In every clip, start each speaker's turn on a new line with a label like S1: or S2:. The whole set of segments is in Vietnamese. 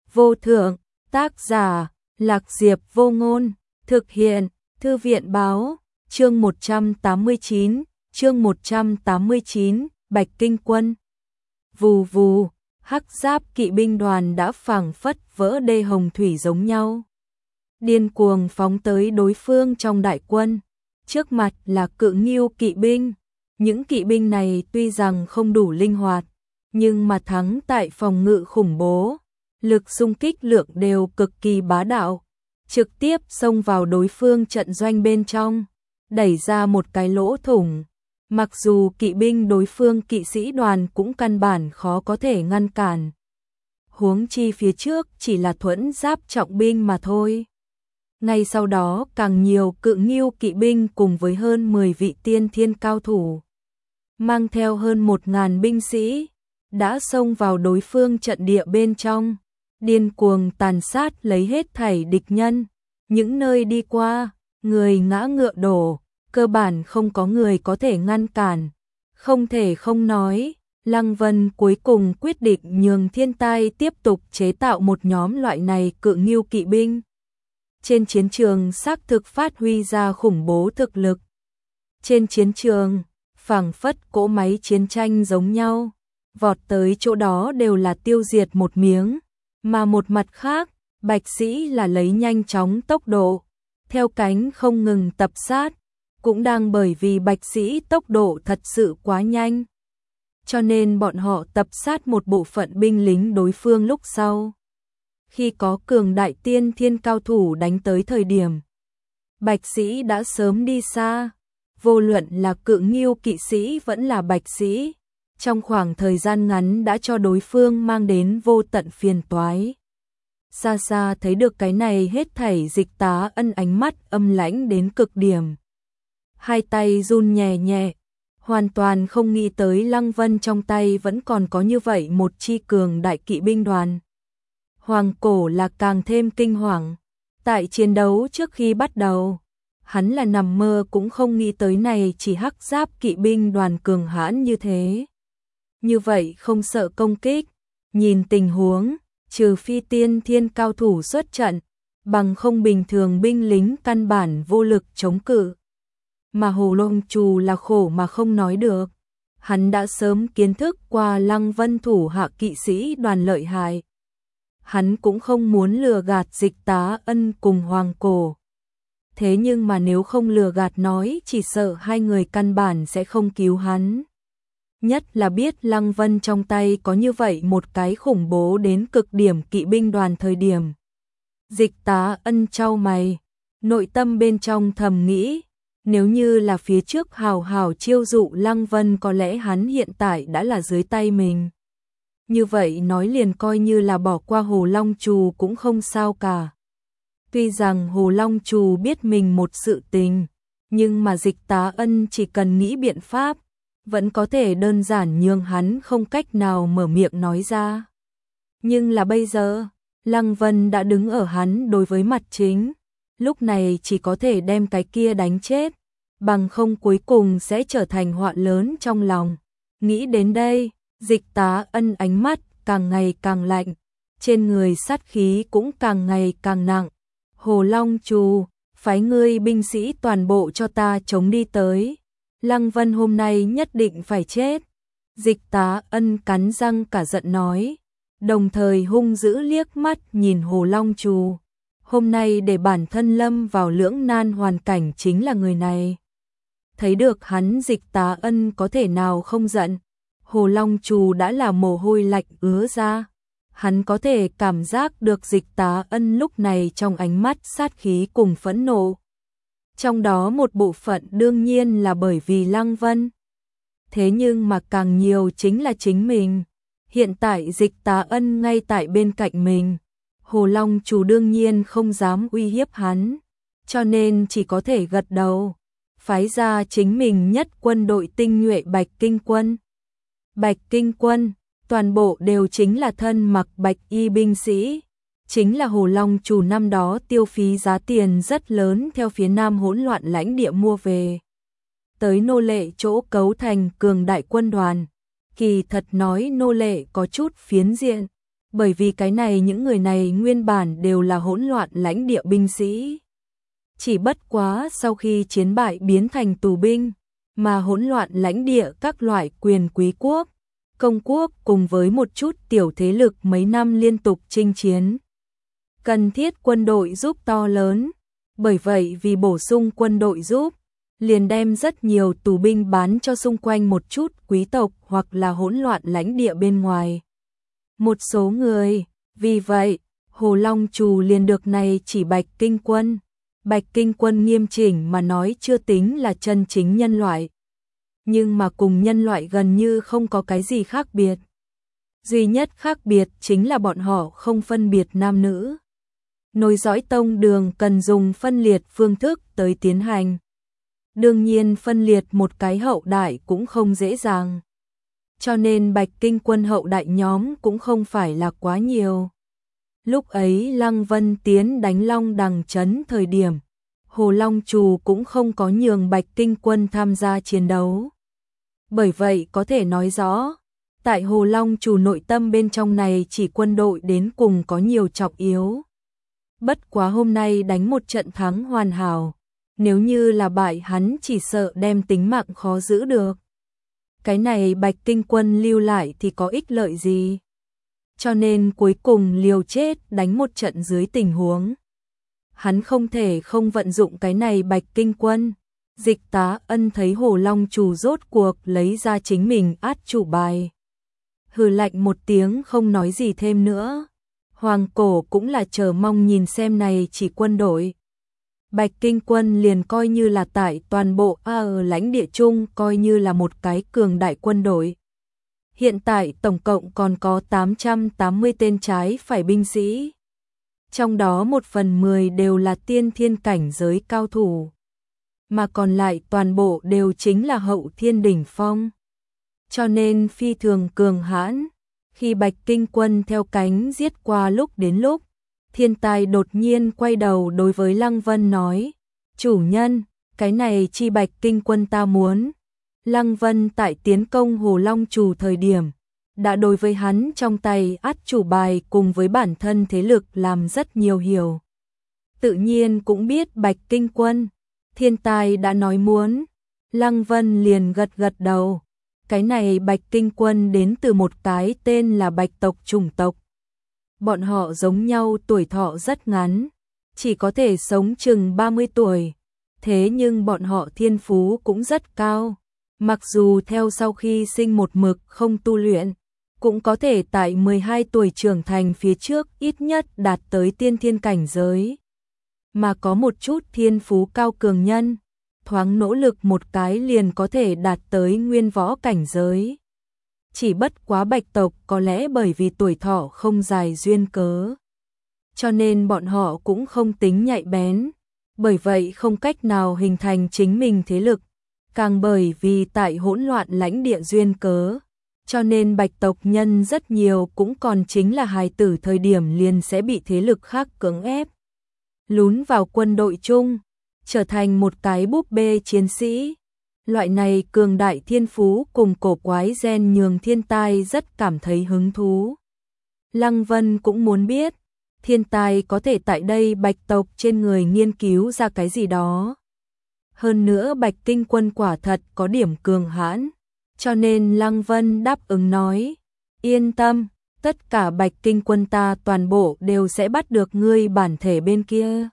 S1: vô thượng, tác giả, Lạc Diệp Vô Ngôn, thực hiện, Thư viện báo, chương 189, Bạch Kinh Quân. Vù vù, hắc giáp kỵ binh đoàn đã phảng phất vỡ đê hồng thủy giống nhau. Điên cuồng phóng tới đối phương trong đại quân, trước mặt là Cự Ngưu kỵ binh. Những kỵ binh này tuy rằng không đủ linh hoạt, nhưng mà thắng tại phòng ngự khủng bố, lực xung kích lượng đều cực kỳ bá đạo, trực tiếp xông vào đối phương trận doanh bên trong, đẩy ra một cái lỗ thủng. Mặc dù kỵ binh đối phương kỵ sĩ đoàn cũng căn bản khó có thể ngăn cản. Huống chi phía trước chỉ là thuẫn giáp trọng binh mà thôi. Ngay sau đó càng nhiều Cự Ngưu kỵ binh cùng với hơn 10 vị tiên thiên cao thủ, mang theo hơn 1000 binh sĩ, đã xông vào đối phương trận địa bên trong, điên cuồng tàn sát lấy hết thảy địch nhân. Những nơi đi qua, người ngã ngựa đổ, cơ bản không có người có thể ngăn cản. Không thể không nói, Lăng Vân cuối cùng quyết định nhường Thiên Tai tiếp tục chế tạo một nhóm loại này Cự Ngưu kỵ binh. Trên chiến trường xác thực phát huy ra khủng bố thực lực. Trên chiến trường, phảng phất cỗ máy chiến tranh giống nhau, vọt tới chỗ đó đều là tiêu diệt một miếng, mà một mặt khác, bạch sĩ là lấy nhanh chóng tốc độ, theo cánh không ngừng tập sát, cũng đang bởi vì bạch sĩ tốc độ thật sự quá nhanh, cho nên bọn họ tập sát một bộ phận binh lính đối phương lúc sau. Khi có cường đại tiên thiên cao thủ đánh tới thời điểm, bạch sĩ đã sớm đi xa, vô luận là Cự Ngưu kỵ sĩ vẫn là bạch sĩ, trong khoảng thời gian ngắn đã cho đối phương mang đến vô tận phiền toái. Xa xa thấy được cái này hết thảy, Dịch Tá Ân ánh mắt âm lãnh đến cực điểm. Hai tay run nhẹ nhẹ, hoàn toàn không nghĩ tới Lăng Vân trong tay vẫn còn có như vậy một chi cường đại kỵ binh đoàn. Hoàng Cổ là càng thêm kinh hoàng. Tại chiến đấu trước khi bắt đầu, hắn là nằm mơ cũng không nghĩ tới này chỉ hắc giáp kỵ binh đoàn cường hãn như thế. Như vậy không sợ công kích, nhìn tình huống, trừ phi tiên thiên cao thủ xuất trận, bằng không bình thường binh lính căn bản vô lực chống cự. Mà Hồ Long Trù là khổ mà không nói được, hắn đã sớm kiến thức qua Lăng Vân thủ hạ kỵ sĩ đoàn lợi hại. Hắn cũng không muốn lừa gạt Dịch Tá Ân cùng Hoàng Cổ. Thế nhưng mà nếu không lừa gạt nói, chỉ sợ hai người căn bản sẽ không cứu hắn. Nhất là biết Lăng Vân trong tay có như vậy một cái khủng bố đến cực điểm kỵ binh đoàn thời điểm. Dịch Tá Ân chau mày, nội tâm bên trong thầm nghĩ, nếu như là phía trước hào hào chiêu dụ Lăng Vân, có lẽ hắn hiện tại đã là dưới tay mình. Như vậy nói liền coi như là bỏ qua Hồ Long Trù cũng không sao cả. Tuy rằng Hồ Long Trù biết mình một sự tình, nhưng mà Dịch Tá Ân chỉ cần nghĩ biện pháp, vẫn có thể đơn giản nhường hắn không cách nào mở miệng nói ra. Nhưng là bây giờ, Lăng Vân đã đứng ở hắn đối với mặt chính, lúc này chỉ có thể đem cái kia đánh chết, bằng không cuối cùng sẽ trở thành họa lớn trong lòng. Nghĩ đến đây, Dịch Tá Ân ánh mắt càng ngày càng lạnh, trên người sát khí cũng càng ngày càng nặng. Hồ Long Trù, phái ngươi binh sĩ toàn bộ cho ta chống đi tới. Lăng Vân hôm nay nhất định phải chết. Dịch Tá Ân cắn răng cả giận nói, đồng thời hung dữ liếc mắt nhìn Hồ Long Trù. Hôm nay để bản thân lâm vào lưỡng nan hoàn cảnh chính là người này. Thấy được hắn, Dịch Tá Ân có thể nào không giận. Hồ Long Trù đã là mồ hôi lạnh ứa ra. Hắn có thể cảm giác được Dịch Tá Ân lúc này trong ánh mắt sát khí cùng phẫn nộ. Trong đó một bộ phận đương nhiên là bởi vì Lăng Vân. Thế nhưng mà càng nhiều chính là chính mình. Hiện tại Dịch Tá Ân ngay tại bên cạnh mình. Hồ Long Trù đương nhiên không dám uy hiếp hắn, cho nên chỉ có thể gật đầu, phái ra chính mình nhất quân đội tinh nhuệ Bạch Kinh Quân. Bạch Kinh Quân, toàn bộ đều chính là thân mặc bạch y binh sĩ, chính là Hồ Long Trù năm đó tiêu phí giá tiền rất lớn theo phía Nam hỗn loạn lãnh địa mua về. Tới nô lệ chỗ cấu thành cường đại quân đoàn, kỳ thật nói nô lệ có chút phiến diện, Bởi vì cái này những người này nguyên bản đều là hỗn loạn lãnh địa binh sĩ. Chỉ bất quá sau khi chiến bại biến thành tù binh, mà hỗn loạn lãnh địa các loại quyền quý quốc, công quốc cùng với một chút tiểu thế lực mấy năm liên tục chinh chiến. Cần thiết quân đội giúp to lớn, bởi vậy vì bổ sung quân đội giúp, liền đem rất nhiều tù binh bán cho xung quanh một chút quý tộc hoặc là hỗn loạn lãnh địa bên ngoài. Một số người, vì vậy, Hồ Long Trù liền được này chỉ Bạch Kinh Quân. Bạch Kinh Quân nghiêm chỉnh mà nói chưa tính là chân chính nhân loại. Nhưng mà cùng nhân loại gần như không có cái gì khác biệt. Duy nhất khác biệt chính là bọn họ không phân biệt nam nữ. Nối dõi tông đường cần dùng phân liệt phương thức tới tiến hành. Đương nhiên phân liệt một cái hậu đại cũng không dễ dàng. Cho nên Bạch Kinh Quân hậu đại nhóm cũng không phải là quá nhiều. Lúc ấy Lăng Vân tiến đánh Long Đằng trấn thời điểm, Hồ Long Trù cũng không có nhường Bạch Kinh Quân tham gia chiến đấu. Bởi vậy có thể nói rõ, tại Hồ Long Trù nội tâm bên trong này chỉ quân đội đến cùng có nhiều trọng yếu. Bất quá hôm nay đánh một trận thắng hoàn hảo, nếu như là bại hắn chỉ sợ đem tính mạng khó giữ được. Cái này Bạch Kinh Quân lưu lại thì có ích lợi gì? Cho nên cuối cùng liều chết đánh một trận dưới tình huống. Hắn không thể không vận dụng cái này Bạch Kinh Quân. Dịch Tá Ân thấy Hồ Long Trù rốt cuộc lấy ra chính mình át chủ bài. Hừ lạnh một tiếng không nói gì thêm nữa. Hoàng Cổ cũng là chờ mong nhìn xem này chỉ quân đội. Bạch Kinh Quân liền coi như là tại toàn bộ ở lãnh địa chung coi như là một cái cường đại quân đội. Hiện tại tổng cộng còn có 880 tên trái phải binh sĩ. Trong đó 1/10 đều là tiên thiên cảnh giới cao thủ. Mà còn lại toàn bộ đều chính là hậu thiên đỉnh phong. Cho nên phi thường cường hãn. Khi Bạch Kinh Quân theo cánh giết qua lúc đến lúc, Thiên Tai đột nhiên quay đầu đối với Lăng Vân nói, chủ nhân, cái này chi Bạch Kinh Quân ta muốn. Lăng Vân tại tiến công Hồ Long Trù thời điểm, đã đối với hắn trong tay át chủ bài cùng với bản thân thế lực làm rất nhiều hiểu. Tự nhiên cũng biết Bạch Kinh Quân, Thiên Tai đã nói muốn, Lăng Vân liền gật gật đầu. Cái này Bạch Kinh Quân đến từ một cái tên là Bạch tộc chủng tộc. Bọn họ giống nhau tuổi thọ rất ngắn, chỉ có thể sống chừng 30 tuổi. Thế nhưng bọn họ thiên phú cũng rất cao. Mặc dù theo sau khi sinh một mực không tu luyện, cũng có thể tại 12 tuổi trưởng thành phía trước ít nhất đạt tới tiên thiên cảnh giới. Mà có một chút thiên phú cao cường nhân, thoáng nỗ lực một cái liền có thể đạt tới nguyên võ cảnh giới. Chỉ bất quá Bạch tộc có lẽ bởi vì tuổi thọ không dài duyên cớ. Cho nên bọn họ cũng không tính nhạy bén, bởi vậy không cách nào hình thành chính mình thế lực. Càng bởi vì tại hỗn loạn lãnh địa duyên cớ, cho nên Bạch tộc nhân rất nhiều cũng còn chính là hài tử thời điểm liền sẽ bị thế lực khác cưỡng ép. Lún vào quân đội chung, trở thành một cái búp bê chiến sĩ. Loại này cường đại thiên phú cùng cổ quái gen nhường Thiên Tai rất cảm thấy hứng thú. Lăng Vân cũng muốn biết, Thiên Tai có thể tại đây Bạch tộc trên người nghiên cứu ra cái gì đó. Hơn nữa Bạch Kinh Quân quả thật có điểm cường hãn, cho nên Lăng Vân đáp ứng nói, yên tâm, tất cả Bạch Kinh Quân ta toàn bộ đều sẽ bắt được ngươi bản thể bên kia.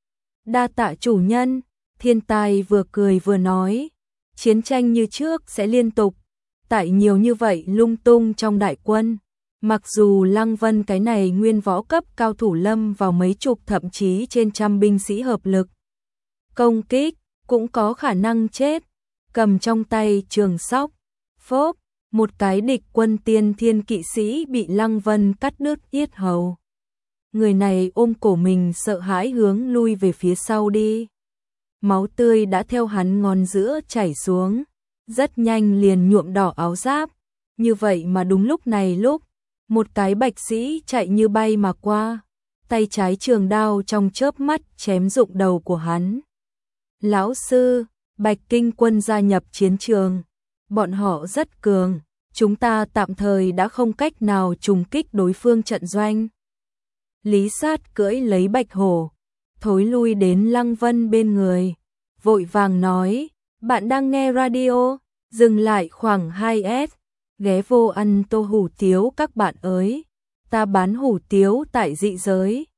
S1: Đa tạ chủ nhân, Thiên Tai vừa cười vừa nói, chiến tranh như trước sẽ liên tục, tại nhiều như vậy lung tung trong đại quân. Mặc dù Lăng Vân cái này nguyên võ cấp cao thủ lâm vào mấy chục thậm chí trên trăm binh sĩ hợp lực. Công kích, cũng có khả năng chết, cầm trong tay trường sóc, phốp, một cái địch quân tiên thiên kỵ sĩ bị Lăng Vân cắt đứt yết hầu. Người này ôm cổ mình sợ hãi hướng lui về phía sau đi. Máu tươi đã theo hắn ngón giữa chảy xuống, rất nhanh liền nhuộm đỏ áo giáp. Như vậy mà đúng lúc này một cái bạch sĩ chạy như bay mà qua, tay trái trường đao trong chớp mắt chém rụng đầu của hắn. Lão sư, Bạch Kinh Quân gia nhập chiến trường, bọn họ rất cường, chúng ta tạm thời đã không cách nào trùng kích đối phương trận doanh. Lý Sát cưỡi lấy Bạch Hổ, thối lui đến Lăng Vân bên người, vội vàng nói, bạn đang nghe radio, dừng lại khoảng 2S, ghé vô ăn tô hủ tiếu các bạn ơi, ta bán hủ tiếu tại dị giới,